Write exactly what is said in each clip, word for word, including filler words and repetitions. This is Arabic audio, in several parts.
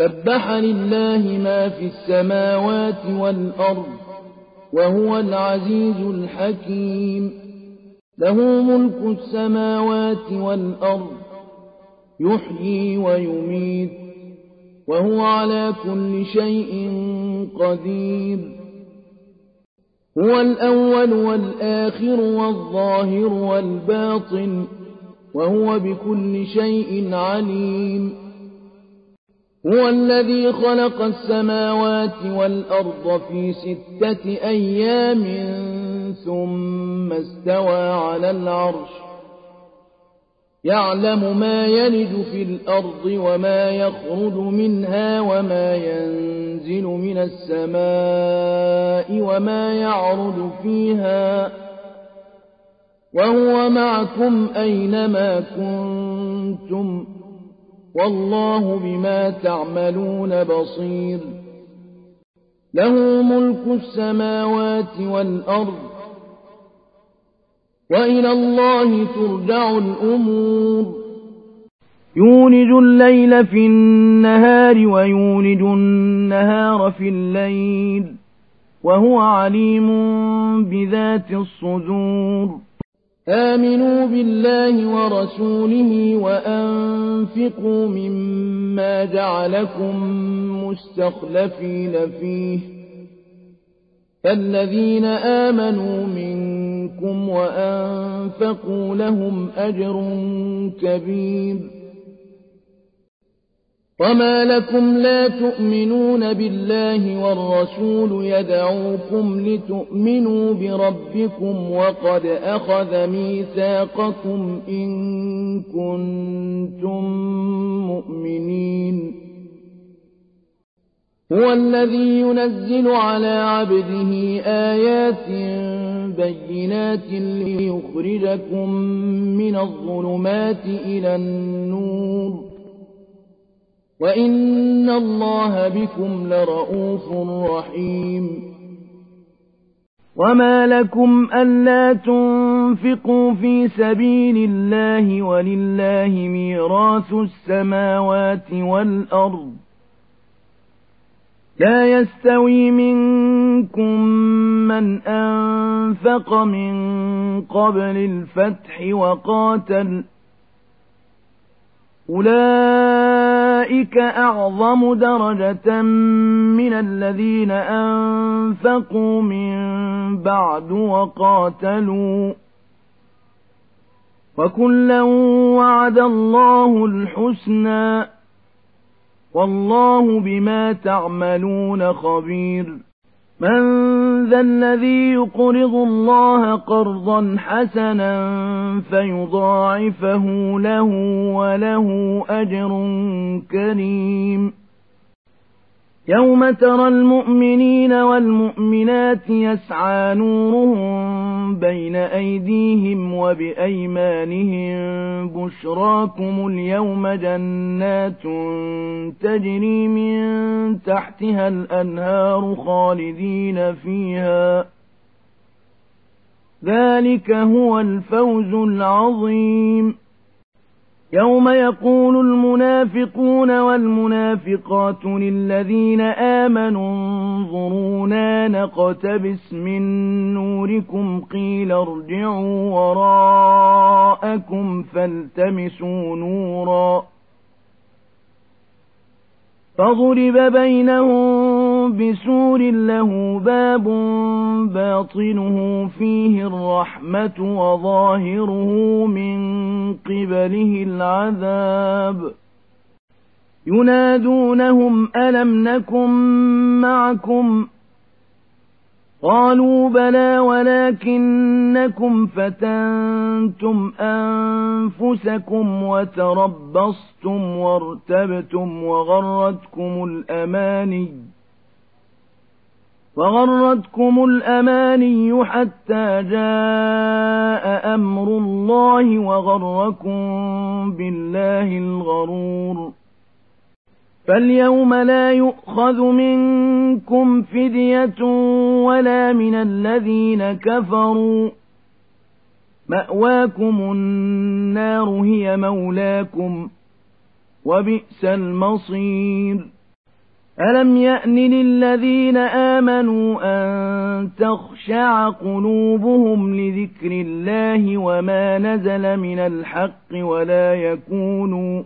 سبح لله ما في السماوات والأرض وهو العزيز الحكيم له ملك السماوات والأرض يحيي ويميت وهو على كل شيء قدير هو الأول والآخر والظاهر والباطن وهو بكل شيء عليم هو الذي خلق السماوات والأرض في ستة أيام ثم استوى على العرش يعلم ما يلج في الأرض وما يخرج منها وما ينزل من السماء وما يعرج فيها وهو معكم أينما كنتم والله بما تعملون بصير له ملك السماوات والأرض وإلى الله ترجع الأمور يولج الليل في النهار ويولج النهار في الليل وهو عليم بذات الصدور آمنوا بالله ورسوله وأنفقوا مما جعلكم مستخلفين فيه فالذين آمنوا منكم وأنفقوا لهم أجر كبير وما لكم لا تؤمنون بالله والرسول يدعوكم لتؤمنوا بربكم وقد أخذ ميثاقكم إن كنتم مؤمنين هو الذي ينزل على عبده آيات بينات ليخرجكم من الظلمات إلى النور وإن الله بكم لرءوف رحيم وما لكم ألا تنفقوا في سبيل الله ولله ميراث السماوات والأرض لا يستوي منكم من أنفق من قبل الفتح وقاتل أولئك أعظم درجة من الذين أنفقوا من بعد وقاتلوا وكلا وعد الله الحسنى والله بما تعملون خبير من ذا الذي يقرض الله قرضا حسنا فيضاعفه له وله أجر كريم يوم ترى المؤمنين والمؤمنات يسعى نورهم بين أيديهم وبأيمانهم بشراكم اليوم جنات تجري من تحتها الأنهار خالدين فيها ذلك هو الفوز العظيم يوم يقول المنافقون والمنافقات للذين آمنوا انظرونا نقتبس من نوركم قيل ارجعوا وراءكم فالتمسوا نورا فضرب بينهم بسور له باب باطنه فيه الرحمة وظاهره من قبله العذاب ينادونهم ألم نكن معكم قالوا بلى ولكنكم فتنتم أنفسكم وتربصتم وارتبتم وغرتكم الأماني وغرتكم الأماني حتى جاء أمر الله وغركم بالله الغرور فاليوم لا يؤخذ منكم فدية ولا من الذين كفروا مأواكم النار هي مولاكم وبئس المصير ألم يأن للذين آمنوا أن تخشع قلوبهم لذكر الله وما نزل من الحق ولا يكونوا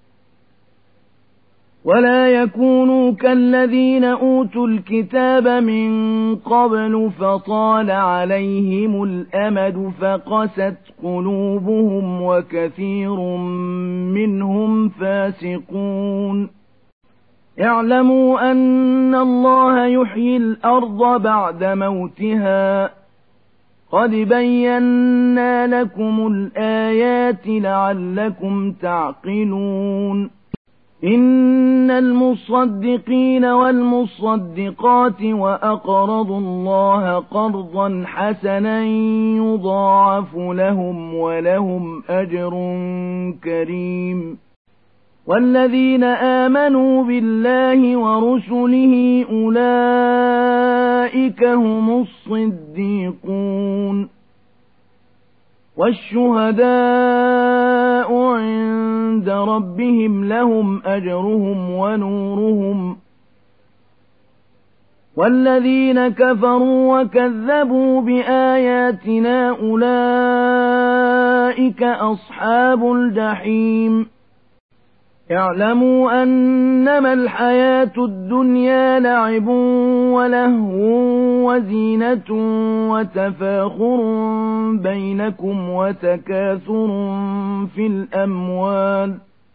ولا يكونوا كالذين أوتوا الكتاب من قبل فطال عليهم الأمد فقست قلوبهم وكثير منهم فاسقون اعلموا أن الله يحيي الأرض بعد موتها قد بينا لكم الآيات لعلكم تعقلون إن المصدقين والمصدقات وأقرضوا الله قرضا حسنا يضاعف لهم ولهم أجر كريم والذين آمنوا بالله ورسله أولئك هم الصديقون والشهداء عند ربهم لهم أجرهم ونورهم والذين كفروا وكذبوا بآياتنا أولئك أصحاب الجحيم اعلموا أنما الحياة الدنيا لعب ولهو وزينة وتفاخر بينكم وتكاثر في الأموال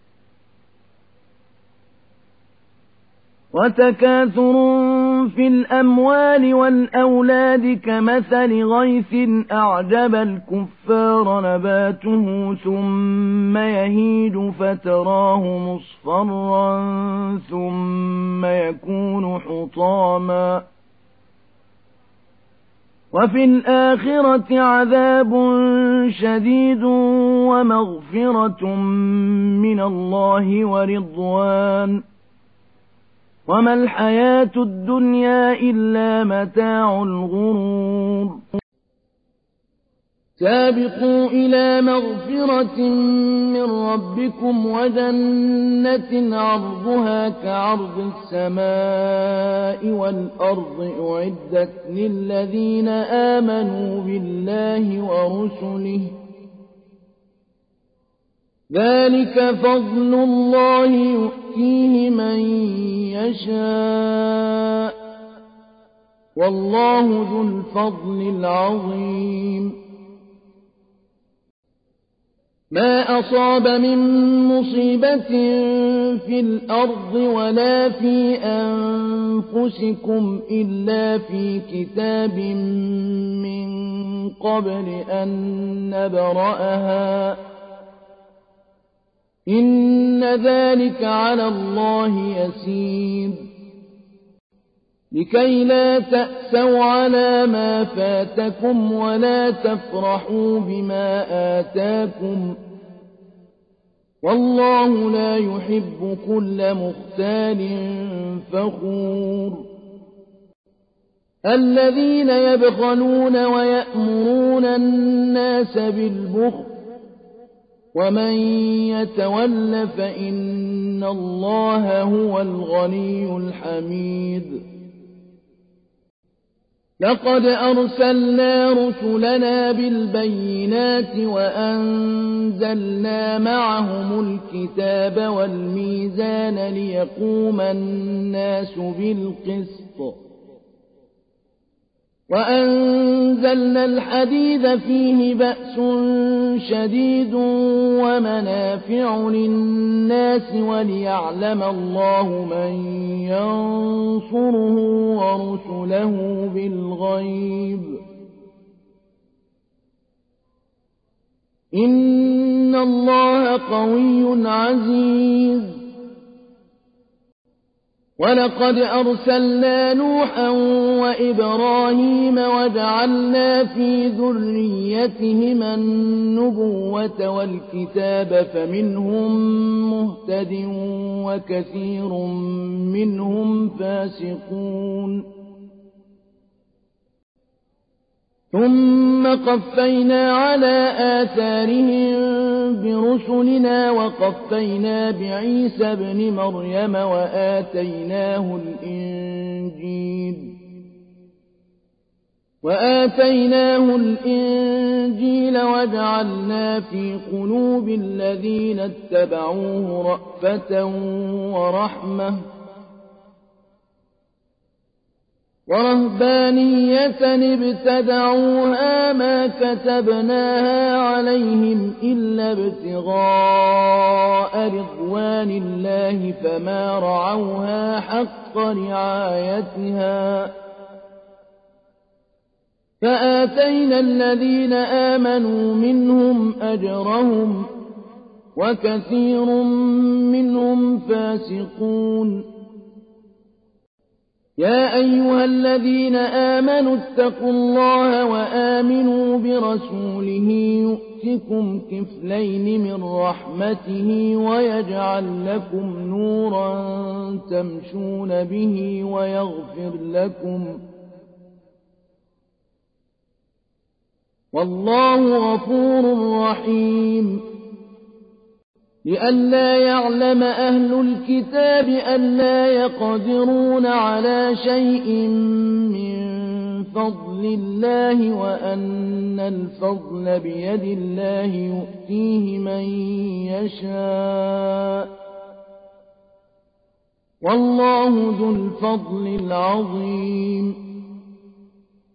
وتكاثر في الأموال والأولاد كمثل غيث أعجب الكفار نباته ثم يهيج فتراه مصفرا ثم يكون حطاما وفي الآخرة عذاب شديد ومغفرة من الله ورضوان وما الحياة الدنيا إلا متاع الغرور سابقوا إلى مغفرة من ربكم وجنة عرضها كعرض السماء والأرض أعدت للذين آمنوا بالله ورسله ذلك فضل الله يؤتيه من يشاء والله ذو الفضل العظيم ما أصاب من مصيبة في الأرض ولا في أنفسكم إلا في كتاب من قبل أن نبرأها إن ذلك على الله يسير لكي لا تأسوا على ما فاتكم ولا تفرحوا بما آتاكم والله لا يحب كل مختال فخور الذين يبخلون ويأمرون الناس بالبخل ومن يتول فإن الله هو الغني الحميد لقد أرسلنا رسلنا بالبينات وأنزلنا معهم الكتاب والميزان ليقوم الناس بالقسط وأنزلنا الحديد فيه بأس شديد ومنافع للناس وليعلم الله من ينصره ورسله بالغيب إن الله قوي عزيز ولقد أرسلنا نوحا وإبراهيم وجعلنا في ذريتهما النبوة والكتاب فمنهم مهتد وكثير منهم فاسقون ثم قفينا على آثارهم برسلنا وقفينا بعيسى ابن مريم وآتيناه الإنجيل وآتيناه الإنجيل وجعلنا في قلوب الذين اتبعوه رأفة ورحمة ورهبانية ابتدعوها ما كتبناها عليهم إلا ابتغاء رضوان الله فما رعوها حق رعايتها فآتينا الذين آمنوا منهم أجرهم وكثير منهم فاسقون يا أيها الذين آمنوا اتقوا الله وآمنوا برسوله يؤتكم كفلين من رحمته ويجعل لكم نورا تمشون به ويغفر لكم والله غفور رحيم لئلا يعلم أهل الكتاب ألا يقدرون على شيء من فضل الله وأن الفضل بيد الله يؤتيه من يشاء والله ذو الفضل العظيم